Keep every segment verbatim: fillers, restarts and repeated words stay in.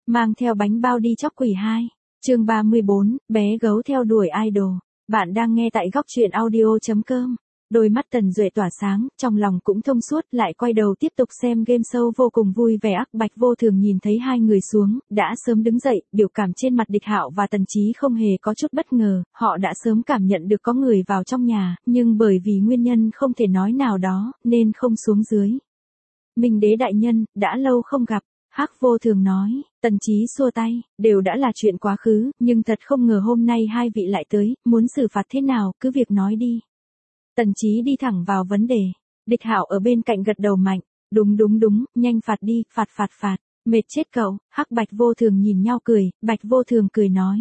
Mang theo bánh bao đi chóc quỷ hai. Chương ba mươi bốn, bé gấu theo đuổi idol. Bạn đang nghe tại góc truyện audio chấm com. Đôi mắt Tần Duệ tỏa sáng, trong lòng cũng thông suốt, lại quay đầu tiếp tục xem game show vô cùng vui vẻ. Ác Bạch Vô Thường nhìn thấy hai người xuống, đã sớm đứng dậy, biểu cảm trên mặt Địch Hạo và Tần Chí không hề có chút bất ngờ, họ đã sớm cảm nhận được có người vào trong nhà, nhưng bởi vì nguyên nhân không thể nói nào đó, nên không xuống dưới. Minh Đế đại nhân, đã lâu không gặp. Hắc Vô Thường nói. Tần Chí xua tay, đều đã là chuyện quá khứ, nhưng thật không ngờ hôm nay hai vị lại tới, muốn xử phạt thế nào, cứ việc nói đi. Tần Chí đi thẳng vào vấn đề. Địch Hạo ở bên cạnh gật đầu mạnh, đúng đúng đúng, nhanh phạt đi, phạt phạt phạt, mệt chết cậu. Hắc Bạch Vô Thường nhìn nhau cười, Bạch Vô Thường cười nói.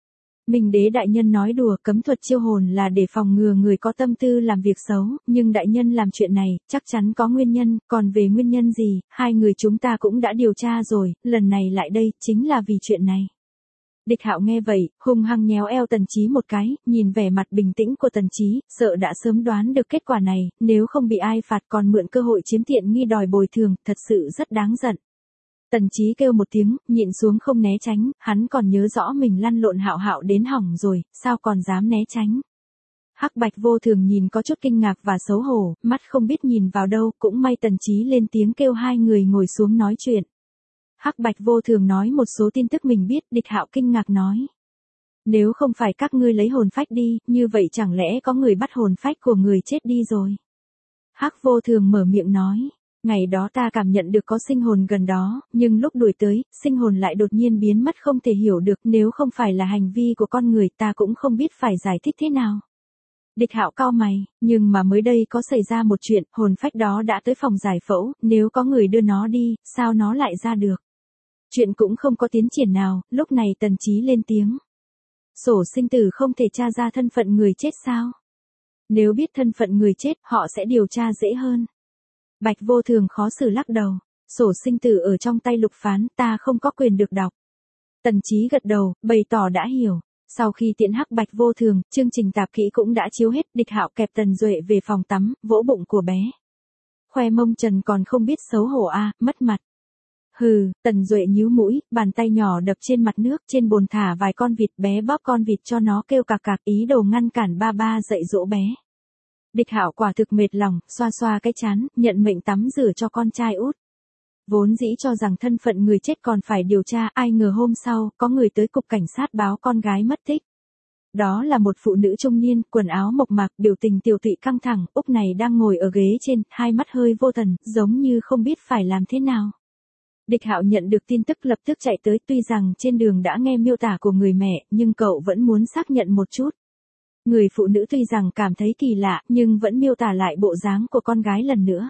Minh Đế đại nhân nói đùa, cấm thuật chiêu hồn là để phòng ngừa người có tâm tư làm việc xấu, nhưng đại nhân làm chuyện này, chắc chắn có nguyên nhân, còn về nguyên nhân gì, hai người chúng ta cũng đã điều tra rồi, lần này lại đây, chính là vì chuyện này. Địch Hạo nghe vậy, hung hăng nhéo eo Tần Chí một cái, nhìn vẻ mặt bình tĩnh của Tần Chí, sợ đã sớm đoán được kết quả này, nếu không bị ai phạt còn mượn cơ hội chiếm tiện nghi đòi bồi thường, thật sự rất đáng giận. Tần Chí kêu một tiếng, nhịn xuống không né tránh, hắn còn nhớ rõ mình lăn lộn Hạo Hạo đến hỏng rồi, sao còn dám né tránh. Hắc Bạch Vô Thường nhìn có chút kinh ngạc và xấu hổ, mắt không biết nhìn vào đâu, cũng may Tần Chí lên tiếng kêu hai người ngồi xuống nói chuyện. Hắc Bạch Vô Thường nói một số tin tức mình biết, Địch Hạo kinh ngạc nói. Nếu không phải các ngươi lấy hồn phách đi, như vậy chẳng lẽ có người bắt hồn phách của người chết đi rồi. Hắc Vô Thường mở miệng nói. Ngày đó ta cảm nhận được có sinh hồn gần đó, nhưng lúc đuổi tới, sinh hồn lại đột nhiên biến mất không thể hiểu được, nếu không phải là hành vi của con người ta cũng không biết phải giải thích thế nào. Địch Hạo cau mày, nhưng mà mới đây có xảy ra một chuyện, hồn phách đó đã tới phòng giải phẫu, nếu có người đưa nó đi, sao nó lại ra được. Chuyện cũng không có tiến triển nào, lúc này Tần Chí lên tiếng. Sổ sinh tử không thể tra ra thân phận người chết sao? Nếu biết thân phận người chết, họ sẽ điều tra dễ hơn. Bạch Vô Thường khó xử lắc đầu, sổ sinh tử ở trong tay Lục Phán, ta không có quyền được đọc. Tần Chí gật đầu, bày tỏ đã hiểu. Sau khi tiễn Hắc Bạch Vô Thường, chương trình tạp kỹ cũng đã chiếu hết, Địch Hạo kẹp Tần Duệ về phòng tắm, vỗ bụng của bé. Khoe mông trần còn không biết xấu hổ a, à, mất mặt. Hừ, Tần Duệ nhíu mũi, bàn tay nhỏ đập trên mặt nước, trên bồn thả vài con vịt, bé bóp con vịt cho nó kêu cạc cạc, ý đồ ngăn cản ba ba dạy dỗ bé. Địch Hạo quả thực mệt lòng, xoa xoa cái trán, nhận mệnh tắm rửa cho con trai út. Vốn dĩ cho rằng thân phận người chết còn phải điều tra, ai ngờ hôm sau, có người tới cục cảnh sát báo con gái mất tích. Đó là một phụ nữ trung niên, quần áo mộc mạc, biểu tình tiều tụy căng thẳng, Úc này đang ngồi ở ghế trên, hai mắt hơi vô thần, giống như không biết phải làm thế nào. Địch Hạo nhận được tin tức lập tức chạy tới, tuy rằng trên đường đã nghe miêu tả của người mẹ, nhưng cậu vẫn muốn xác nhận một chút. Người phụ nữ tuy rằng cảm thấy kỳ lạ, nhưng vẫn miêu tả lại bộ dáng của con gái lần nữa.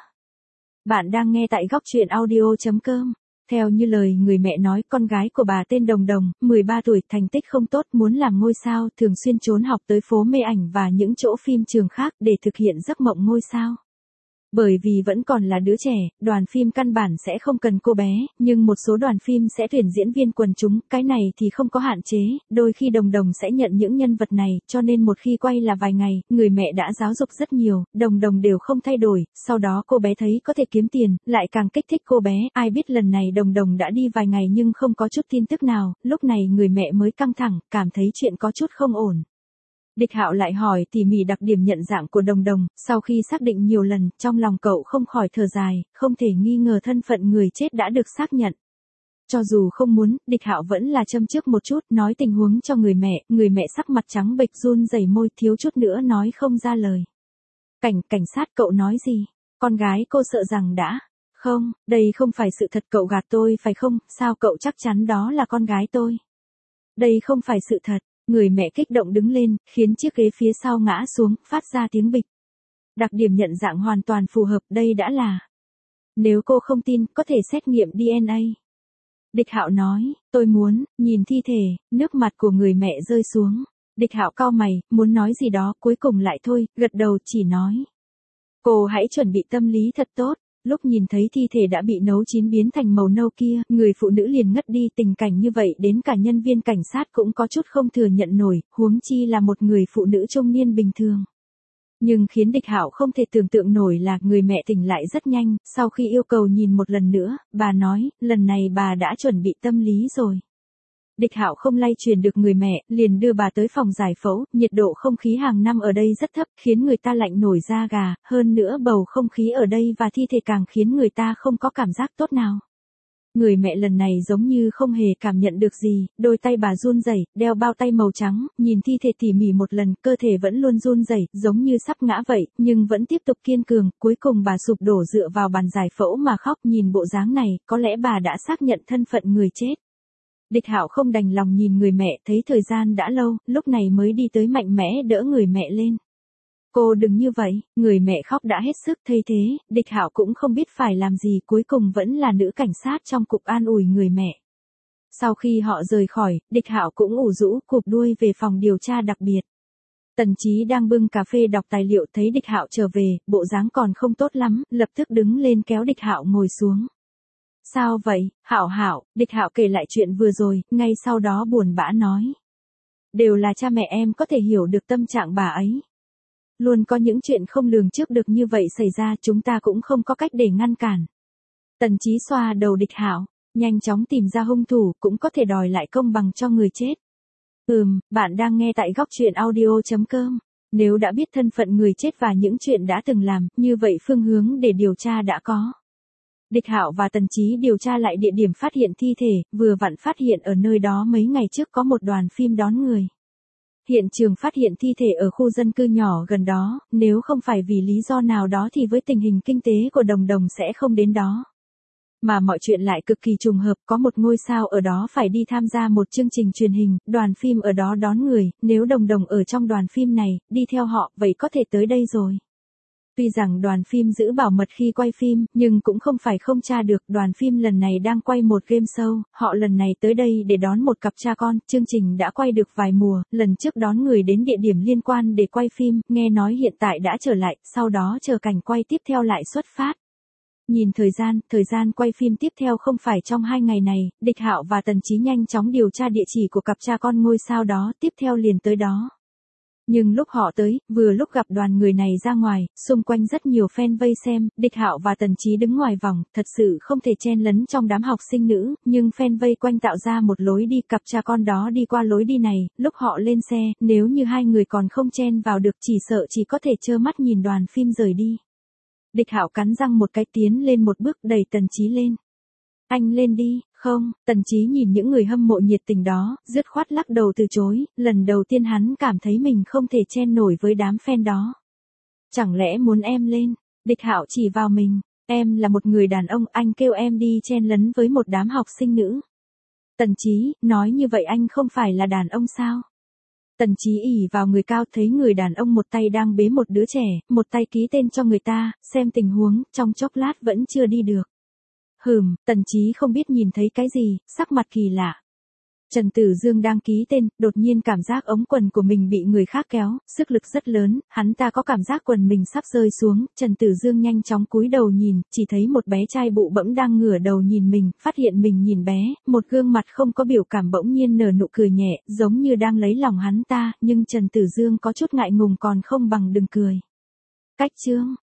Bạn đang nghe tại góc truyện audio chấm com. Theo như lời người mẹ nói, con gái của bà tên Đồng Đồng, mười ba tuổi, thành tích không tốt, muốn làm ngôi sao, thường xuyên trốn học tới phố mê ảnh và những chỗ phim trường khác để thực hiện giấc mộng ngôi sao. Bởi vì vẫn còn là đứa trẻ, đoàn phim căn bản sẽ không cần cô bé, nhưng một số đoàn phim sẽ tuyển diễn viên quần chúng, cái này thì không có hạn chế, đôi khi Đồng Đồng sẽ nhận những nhân vật này, cho nên một khi quay là vài ngày, người mẹ đã giáo dục rất nhiều, Đồng Đồng đều không thay đổi, sau đó cô bé thấy có thể kiếm tiền, lại càng kích thích cô bé, ai biết lần này Đồng Đồng đã đi vài ngày nhưng không có chút tin tức nào, lúc này người mẹ mới căng thẳng, cảm thấy chuyện có chút không ổn. Địch Hạo lại hỏi tỉ mỉ đặc điểm nhận dạng của Đồng Đồng, sau khi xác định nhiều lần, trong lòng cậu không khỏi thở dài, không thể nghi ngờ thân phận người chết đã được xác nhận. Cho dù không muốn, Địch Hạo vẫn là châm trước một chút, nói tình huống cho người mẹ, người mẹ sắc mặt trắng bệch run rẩy môi, thiếu chút nữa nói không ra lời. Cảnh, cảnh sát cậu nói gì? Con gái cô sợ rằng đã... Không, đây không phải sự thật, cậu gạt tôi phải không, sao cậu chắc chắn đó là con gái tôi? Đây không phải sự thật. Người mẹ kích động đứng lên, khiến chiếc ghế phía sau ngã xuống, phát ra tiếng bịch. Đặc điểm nhận dạng hoàn toàn phù hợp, đây đã là. Nếu cô không tin, có thể xét nghiệm đê en a. Địch Hạo nói, tôi muốn, nhìn thi thể, nước mặt của người mẹ rơi xuống. Địch Hạo cau mày, muốn nói gì đó, cuối cùng lại thôi, gật đầu chỉ nói. Cô hãy chuẩn bị tâm lý thật tốt. Lúc nhìn thấy thi thể đã bị nấu chín biến thành màu nâu kia, người phụ nữ liền ngất đi, tình cảnh như vậy đến cả nhân viên cảnh sát cũng có chút không thừa nhận nổi, huống chi là một người phụ nữ trung niên bình thường. Nhưng khiến Địch Hạo không thể tưởng tượng nổi là người mẹ tỉnh lại rất nhanh, sau khi yêu cầu nhìn một lần nữa, bà nói, lần này bà đã chuẩn bị tâm lý rồi. Địch Hạo không lay truyền được người mẹ, liền đưa bà tới phòng giải phẫu, nhiệt độ không khí hàng năm ở đây rất thấp, khiến người ta lạnh nổi da gà, hơn nữa bầu không khí ở đây và thi thể càng khiến người ta không có cảm giác tốt nào. Người mẹ lần này giống như không hề cảm nhận được gì, đôi tay bà run rẩy, đeo bao tay màu trắng, nhìn thi thể tỉ mỉ một lần, cơ thể vẫn luôn run rẩy, giống như sắp ngã vậy, nhưng vẫn tiếp tục kiên cường, cuối cùng bà sụp đổ dựa vào bàn giải phẫu mà khóc, nhìn bộ dáng này, có lẽ bà đã xác nhận thân phận người chết. Địch Hạo không đành lòng nhìn người mẹ, thấy thời gian đã lâu, lúc này mới đi tới mạnh mẽ đỡ người mẹ lên. Cô đừng như vậy, người mẹ khóc đã hết sức, thay thế, Địch Hạo cũng không biết phải làm gì, cuối cùng vẫn là nữ cảnh sát trong cục an ủi người mẹ. Sau khi họ rời khỏi, Địch Hạo cũng ủ rũ cụp đuôi về phòng điều tra đặc biệt. Tần Chí đang bưng cà phê đọc tài liệu, thấy Địch Hạo trở về, bộ dáng còn không tốt lắm, lập tức đứng lên kéo Địch Hạo ngồi xuống. Sao vậy, Hạo Hạo? Địch Hạo kể lại chuyện vừa rồi, ngay sau đó buồn bã nói. Đều là cha mẹ em có thể hiểu được tâm trạng bà ấy. Luôn có những chuyện không lường trước được như vậy xảy ra, chúng ta cũng không có cách để ngăn cản. Tần Chí xoa đầu Địch Hạo, nhanh chóng tìm ra hung thủ, cũng có thể đòi lại công bằng cho người chết. Ừm, bạn đang nghe tại góc truyện audio chấm com. Nếu đã biết thân phận người chết và những chuyện đã từng làm, như vậy phương hướng để điều tra đã có. Địch Hạo và Tần Chí điều tra lại địa điểm phát hiện thi thể, vừa vặn phát hiện ở nơi đó mấy ngày trước có một đoàn phim đón người. Hiện trường phát hiện thi thể ở khu dân cư nhỏ gần đó, nếu không phải vì lý do nào đó thì với tình hình kinh tế của Đồng Đồng sẽ không đến đó. Mà mọi chuyện lại cực kỳ trùng hợp, có một ngôi sao ở đó phải đi tham gia một chương trình truyền hình, đoàn phim ở đó đón người, nếu Đồng Đồng ở trong đoàn phim này, đi theo họ, vậy có thể tới đây rồi. Tuy rằng đoàn phim giữ bảo mật khi quay phim, nhưng cũng không phải không tra được, đoàn phim lần này đang quay một game show, họ lần này tới đây để đón một cặp cha con, chương trình đã quay được vài mùa, lần trước đón người đến địa điểm liên quan để quay phim, nghe nói hiện tại đã trở lại, sau đó chờ cảnh quay tiếp theo lại xuất phát. Nhìn thời gian, thời gian quay phim tiếp theo không phải trong hai ngày này, Địch Hạo và Tần Chí nhanh chóng điều tra địa chỉ của cặp cha con ngôi sao đó, tiếp theo liền tới đó. Nhưng lúc họ tới, vừa lúc gặp đoàn người này ra ngoài, xung quanh rất nhiều fan vây xem, Địch Hạo và Tần Chí đứng ngoài vòng, thật sự không thể chen lấn trong đám học sinh nữ, nhưng fan vây quanh tạo ra một lối đi, cặp cha con đó đi qua lối đi này, lúc họ lên xe, nếu như hai người còn không chen vào được chỉ sợ chỉ có thể trơ mắt nhìn đoàn phim rời đi. Địch Hạo cắn răng một cái tiến lên một bước đẩy Tần Chí lên. Anh lên đi, không, Tần Chí nhìn những người hâm mộ nhiệt tình đó, dứt khoát lắc đầu từ chối, lần đầu tiên hắn cảm thấy mình không thể chen nổi với đám fan đó. Chẳng lẽ muốn em lên? Địch Hạo chỉ vào mình, em là một người đàn ông, anh kêu em đi chen lấn với một đám học sinh nữ. Tần Chí, nói như vậy anh không phải là đàn ông sao? Tần Chí ỉ vào người cao, thấy người đàn ông một tay đang bế một đứa trẻ, một tay ký tên cho người ta, xem tình huống, trong chốc lát vẫn chưa đi được. Hừm, Tần Chí không biết nhìn thấy cái gì, sắc mặt kỳ lạ. Trần Tử Dương đang ký tên, đột nhiên cảm giác ống quần của mình bị người khác kéo, sức lực rất lớn, hắn ta có cảm giác quần mình sắp rơi xuống, Trần Tử Dương nhanh chóng cúi đầu nhìn, chỉ thấy một bé trai bụ bẫm đang ngửa đầu nhìn mình, phát hiện mình nhìn bé, một gương mặt không có biểu cảm bỗng nhiên nở nụ cười nhẹ, giống như đang lấy lòng hắn ta, nhưng Trần Tử Dương có chút ngại ngùng còn không bằng đừng cười. Cách chương